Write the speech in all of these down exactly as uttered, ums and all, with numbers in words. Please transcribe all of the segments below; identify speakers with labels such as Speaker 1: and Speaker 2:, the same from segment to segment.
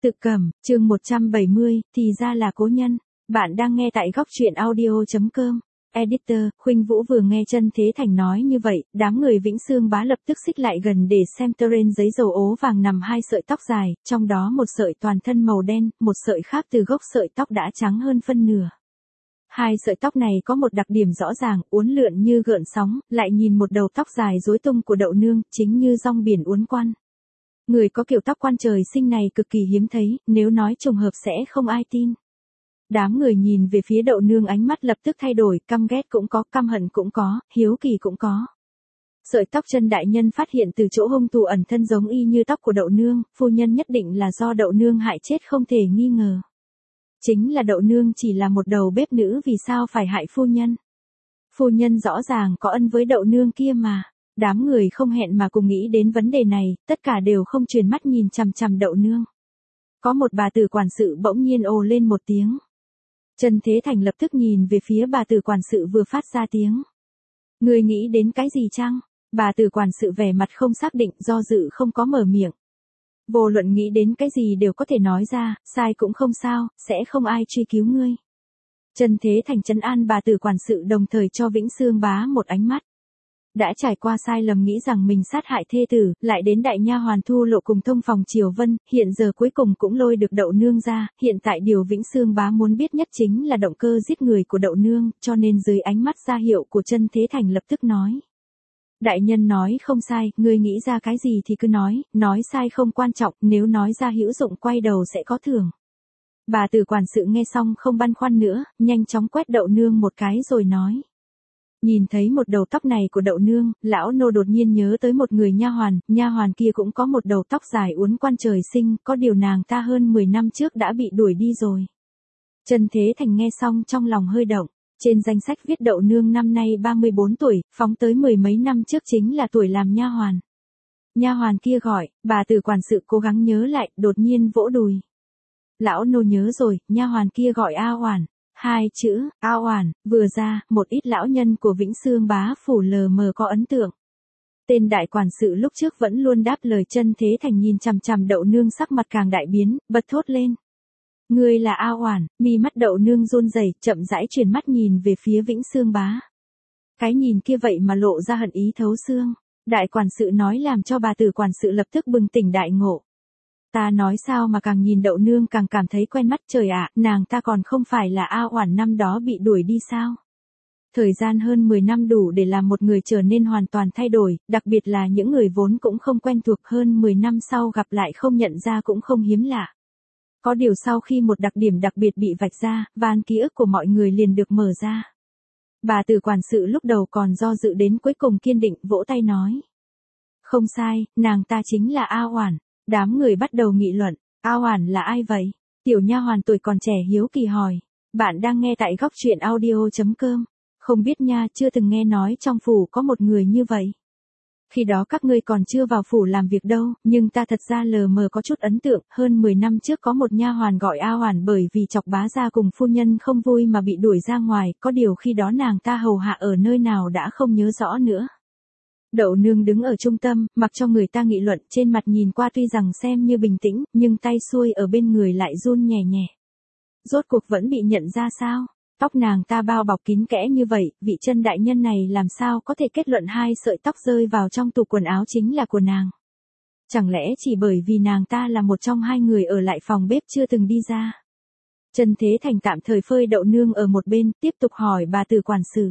Speaker 1: Tự Cẩm, chương một trăm bảy mươi, thì ra là cố nhân. Bạn đang nghe tại góc truyện audio chấm com. Editor, Khuynh Vũ vừa nghe Chân Thế Thành nói như vậy, đám người Vĩnh Xương Bá lập tức xích lại gần để xem terrain giấy dầu ố vàng nằm hai sợi tóc dài, trong đó một sợi toàn thân màu đen, một sợi khác từ gốc sợi tóc đã trắng hơn phân nửa. Hai sợi tóc này có một đặc điểm rõ ràng, uốn lượn như gợn sóng, lại nhìn một đầu tóc dài rối tung của Đậu Nương, chính như dong biển uốn quăn. Người có kiểu tóc quan trời sinh này cực kỳ hiếm thấy, nếu nói trùng hợp sẽ không ai tin. Đám người nhìn về phía Đậu Nương ánh mắt lập tức thay đổi, căm ghét cũng có, căm hận cũng có, hiếu kỳ cũng có. Sợi tóc Chân đại nhân phát hiện từ chỗ hung thủ ẩn thân giống y như tóc của Đậu Nương, phu nhân nhất định là do Đậu Nương hại chết không thể nghi ngờ. Chính là Đậu Nương chỉ là một đầu bếp nữ vì sao phải hại phu nhân. Phu nhân rõ ràng có ân với Đậu Nương kia mà. Đám người không hẹn mà cùng nghĩ đến vấn đề này, tất cả đều không truyền mắt nhìn chằm chằm Đậu Nương. Có một bà tử quản sự bỗng nhiên ồ lên một tiếng. Chân Thế Thành lập tức nhìn về phía bà tử quản sự vừa phát ra tiếng. Người nghĩ đến cái gì chăng? Bà tử quản sự vẻ mặt không xác định, do dự không có mở miệng. Vô luận nghĩ đến cái gì đều có thể nói ra, sai cũng không sao, sẽ không ai truy cứu ngươi. Chân Thế Thành trấn an bà tử quản sự đồng thời cho Vĩnh Xương Bá một ánh mắt. Đã trải qua sai lầm nghĩ rằng mình sát hại thê tử, lại đến đại nha hoàn Thu Lộ cùng thông phòng Triều Vân, hiện giờ cuối cùng cũng lôi được Đậu Nương ra, hiện tại điều Vĩnh Xương Bá muốn biết nhất chính là động cơ giết người của Đậu Nương, cho nên dưới ánh mắt ra hiệu của Chân Thế Thành lập tức nói. Đại nhân nói không sai, ngươi nghĩ ra cái gì thì cứ nói, nói sai không quan trọng, nếu nói ra hữu dụng quay đầu sẽ có thưởng. Bà tử quản sự nghe xong không băn khoăn nữa, nhanh chóng quét Đậu Nương một cái rồi nói. Nhìn thấy một đầu tóc này của Đậu Nương, lão nô đột nhiên nhớ tới một người nha hoàn, nha hoàn kia cũng có một đầu tóc dài uốn quan trời sinh, có điều nàng ta hơn mười năm trước đã bị đuổi đi rồi. Chân Thế Thành nghe xong trong lòng hơi động, trên danh sách viết Đậu Nương năm nay ba mươi bốn tuổi, phóng tới mười mấy năm trước chính là tuổi làm nha hoàn. Nha hoàn kia gọi, bà tử quản sự cố gắng nhớ lại, đột nhiên vỗ đùi. Lão nô nhớ rồi, nha hoàn kia gọi A Oản. Hai chữ, A Oản, vừa ra, một ít lão nhân của Vĩnh Xương Bá phủ lờ mờ có ấn tượng. Tên đại quản sự lúc trước vẫn luôn đáp lời. Chân Thế Thành nhìn chằm chằm Đậu Nương sắc mặt càng đại biến, bật thốt lên. Ngươi là A Oản, mi mắt Đậu Nương run rẩy, chậm rãi chuyển mắt nhìn về phía Vĩnh Xương Bá. Cái nhìn kia vậy mà lộ ra hận ý thấu xương. Đại quản sự nói làm cho bà tử quản sự lập tức bừng tỉnh đại ngộ. Ta nói sao mà càng nhìn Đậu Nương càng cảm thấy quen mắt, trời ạ, nàng ta còn không phải là A Oản năm đó bị đuổi đi sao? Thời gian hơn mười năm đủ để làm một người trở nên hoàn toàn thay đổi, đặc biệt là những người vốn cũng không quen thuộc, hơn mười năm sau gặp lại không nhận ra cũng không hiếm lạ. Có điều sau khi một đặc điểm đặc biệt bị vạch ra, van ký ức của mọi người liền được mở ra. Bà tử quản sự lúc đầu còn do dự đến cuối cùng kiên định vỗ tay nói. Không sai, nàng ta chính là A Oản. Đám người bắt đầu nghị luận, A Oản là ai vậy? Tiểu nha hoàn tuổi còn trẻ hiếu kỳ hỏi. Bạn đang nghe tại góc truyện audio chấm com. Không biết nha, chưa từng nghe nói trong phủ có một người như vậy. Khi đó các ngươi còn chưa vào phủ làm việc đâu, nhưng ta thật ra lờ mờ có chút ấn tượng, hơn mười năm trước có một nha hoàn gọi A Oản bởi vì chọc bá gia cùng phu nhân không vui mà bị đuổi ra ngoài, có điều khi đó nàng ta hầu hạ ở nơi nào đã không nhớ rõ nữa. Đậu Nương đứng ở trung tâm, mặc cho người ta nghị luận, trên mặt nhìn qua tuy rằng xem như bình tĩnh, nhưng tay xuôi ở bên người lại run nhẹ nhẹ. Rốt cuộc vẫn bị nhận ra sao? Tóc nàng ta bao bọc kín kẽ như vậy, vị Chân đại nhân này làm sao có thể kết luận hai sợi tóc rơi vào trong tủ quần áo chính là của nàng? Chẳng lẽ chỉ bởi vì nàng ta là một trong hai người ở lại phòng bếp chưa từng đi ra? Chân Thế Thành tạm thời phơi Đậu Nương ở một bên, tiếp tục hỏi bà tử quản sự.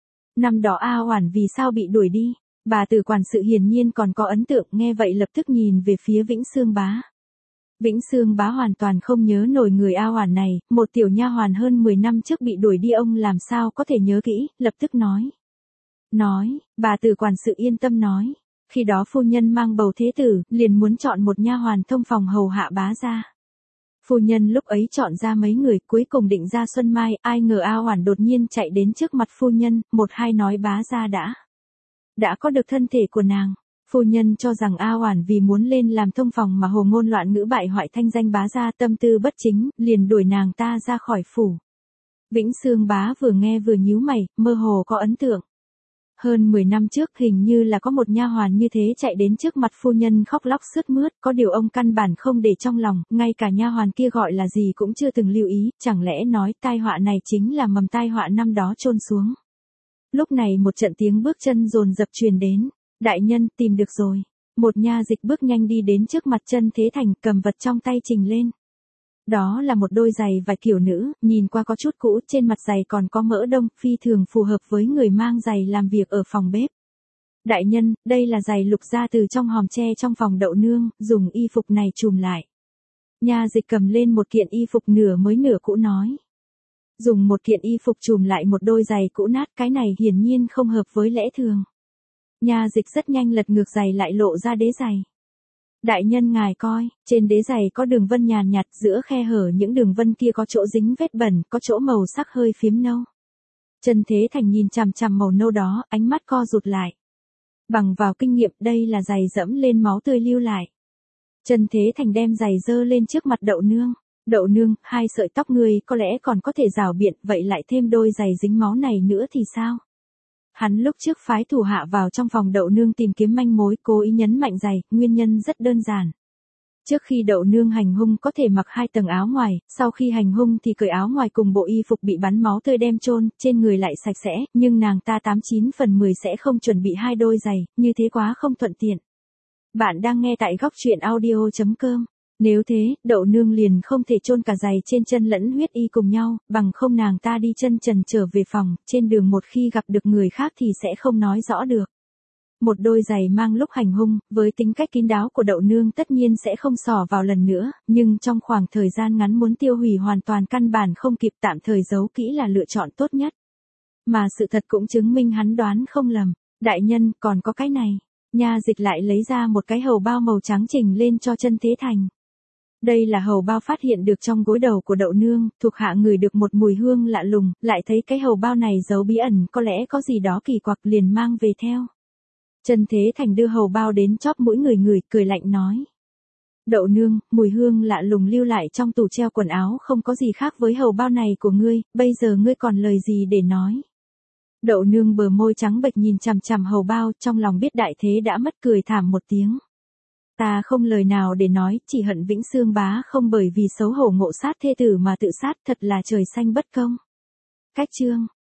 Speaker 1: Năm đó A Oản vì sao bị đuổi đi? Bà tử quản sự hiển nhiên còn có ấn tượng, nghe vậy lập tức nhìn về phía Vĩnh Xương Bá. Vĩnh Xương Bá hoàn toàn không nhớ nổi người A Oản này, một tiểu nha hoàn hơn mười năm trước bị đuổi đi ông làm sao có thể nhớ kỹ, lập tức nói. Nói, bà tử quản sự yên tâm nói, khi đó phu nhân mang bầu thế tử, liền muốn chọn một nha hoàn thông phòng hầu hạ bá gia. Phu nhân lúc ấy chọn ra mấy người, cuối cùng định ra Xuân Mai, ai ngờ A Oản đột nhiên chạy đến trước mặt phu nhân, một hai nói bá gia đã. Đã có được thân thể của nàng. Phu nhân cho rằng A Oản vì muốn lên làm thông phòng mà hồ ngôn loạn ngữ bại hoại thanh danh bá gia, tâm tư bất chính, liền đuổi nàng ta ra khỏi phủ. Vĩnh Xương Bá vừa nghe vừa nhíu mày, mơ hồ có ấn tượng. Hơn mười năm trước hình như là có một nha hoàn như thế chạy đến trước mặt phu nhân khóc lóc sướt mướt, có điều ông căn bản không để trong lòng, ngay cả nha hoàn kia gọi là gì cũng chưa từng lưu ý, chẳng lẽ nói tai họa này chính là mầm tai họa năm đó chôn xuống. Lúc này một trận tiếng bước chân dồn dập truyền đến, đại nhân tìm được rồi. Một nha dịch bước nhanh đi đến trước mặt Chân Thế Thành, cầm vật trong tay trình lên. Đó là một đôi giày vải kiểu nữ, nhìn qua có chút cũ, trên mặt giày còn có mỡ đông, phi thường phù hợp với người mang giày làm việc ở phòng bếp. Đại nhân, đây là giày lục ra từ trong hòm tre trong phòng đậu nương, dùng y phục này trùm lại. Nha dịch cầm lên một kiện y phục nửa mới nửa cũ nói. Dùng một kiện y phục trùm lại một đôi giày cũ nát, cái này hiển nhiên không hợp với lẽ thường. Nha dịch rất nhanh lật ngược giày lại lộ ra đế giày. Đại nhân ngài coi, trên đế giày có đường vân nhàn nhạt, giữa khe hở những đường vân kia có chỗ dính vết bẩn, có chỗ màu sắc hơi phiếm nâu. Chân Thế Thành nhìn chằm chằm màu nâu đó, ánh mắt co rụt lại. Bằng vào kinh nghiệm, đây là giày dẫm lên máu tươi lưu lại. Chân Thế Thành đem giày dơ lên trước mặt đậu nương. Đậu nương, hai sợi tóc ngươi có lẽ còn có thể rào biện, vậy lại thêm đôi giày dính máu này nữa thì sao? Hắn lúc trước phái thủ hạ vào trong phòng đậu nương tìm kiếm manh mối, cố ý nhấn mạnh giày, nguyên nhân rất đơn giản. Trước khi đậu nương hành hung có thể mặc hai tầng áo ngoài, sau khi hành hung thì cởi áo ngoài cùng bộ y phục bị bắn máu tươi đem chôn, trên người lại sạch sẽ, nhưng nàng ta tám chín phần mười sẽ không chuẩn bị hai đôi giày, như thế quá không thuận tiện. Bạn đang nghe tại góc truyện audio chấm com. Nếu thế, đậu nương liền không thể chôn cả giày trên chân lẫn huyết y cùng nhau, bằng không nàng ta đi chân trần trở về phòng, trên đường một khi gặp được người khác thì sẽ không nói rõ được. Một đôi giày mang lúc hành hung, với tính cách kín đáo của đậu nương tất nhiên sẽ không xỏ vào lần nữa, nhưng trong khoảng thời gian ngắn muốn tiêu hủy hoàn toàn căn bản không kịp, tạm thời giấu kỹ là lựa chọn tốt nhất. Mà sự thật cũng chứng minh hắn đoán không lầm. Đại nhân, còn có cái này. Nha dịch lại lấy ra một cái hầu bao màu trắng trình lên cho Chân Thế Thành. Đây là hầu bao phát hiện được trong gối đầu của đậu nương, thuộc hạ ngửi được một mùi hương lạ lùng, lại thấy cái hầu bao này giấu bí ẩn, có lẽ có gì đó kỳ quặc, liền mang về theo. Chân Thế Thành đưa hầu bao đến chóp mũi người người, cười lạnh nói. Đậu nương, mùi hương lạ lùng lưu lại trong tủ treo quần áo không có gì khác với hầu bao này của ngươi, bây giờ ngươi còn lời gì để nói. Đậu nương bờ môi trắng bệch nhìn chằm chằm hầu bao, trong lòng biết đại thế đã mất, cười thảm một tiếng. Ta không lời nào để nói, chỉ hận Vĩnh Xương bá không bởi vì xấu hổ ngộ sát thê tử mà tự sát, thật là trời xanh bất công. Cách chương